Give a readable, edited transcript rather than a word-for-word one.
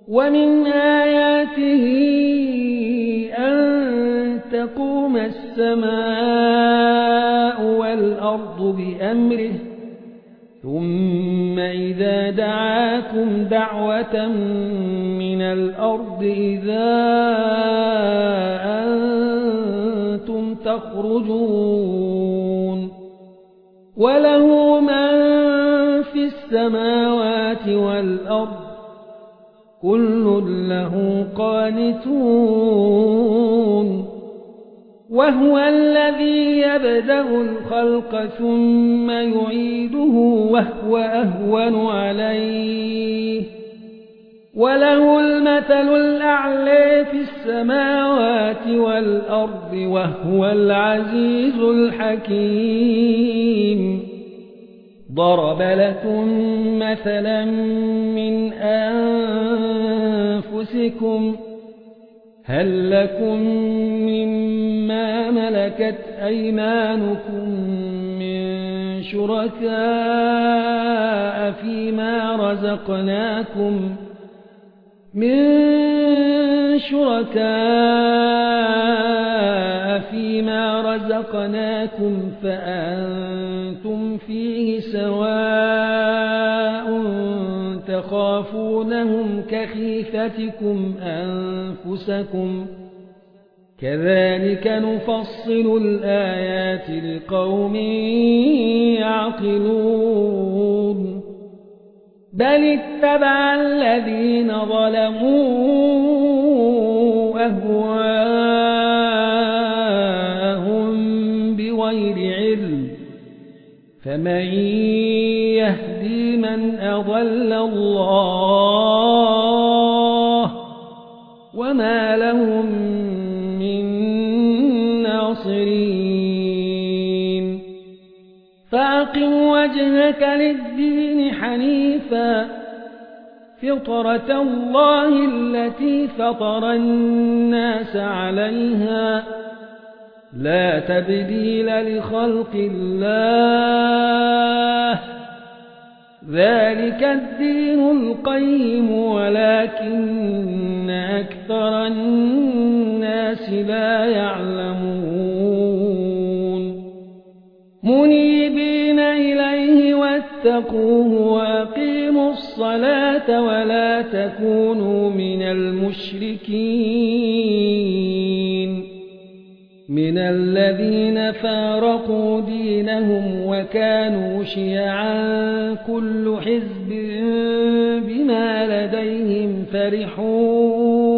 ومن آياته أن تقوم السماء والأرض بأمره ثم إذا دعاكم دعوة من الأرض إذا أنتم تخرجون وله من في السماوات والأرض كل له قانتون وهو الذي يبدأ الخلق ثم يعيده وهو أهون عليه وله المثل الأعلى في السماوات والأرض وهو العزيز الحكيم ضرب لكم مثلا من أنفسكم هل لكم مما ملكت أيمانكم من شركاء فيما رزقناكم فأنتم فيه سواء تخافونهم كخيفتكم أنفسكم كذلك نفصل الآيات لقوم يعقلون بل اتبع الذين ظلموا أهواءهم بغير علم فمن يهدي من أضل الله وما لهم من ناصرين فأقم وجهك للدين حنيفا فطرة الله التي فطر الناس عليها لا تبديل لخلق الله ذلك الدين القيم ولكن أكثر الناس لا يعلمون منيبين إليه واتقوه وأقيموا الصلاة ولا تكونوا من المشركين من الذين فارقوا دينهم وكانوا شيعا كل حزب بما لديهم فرحون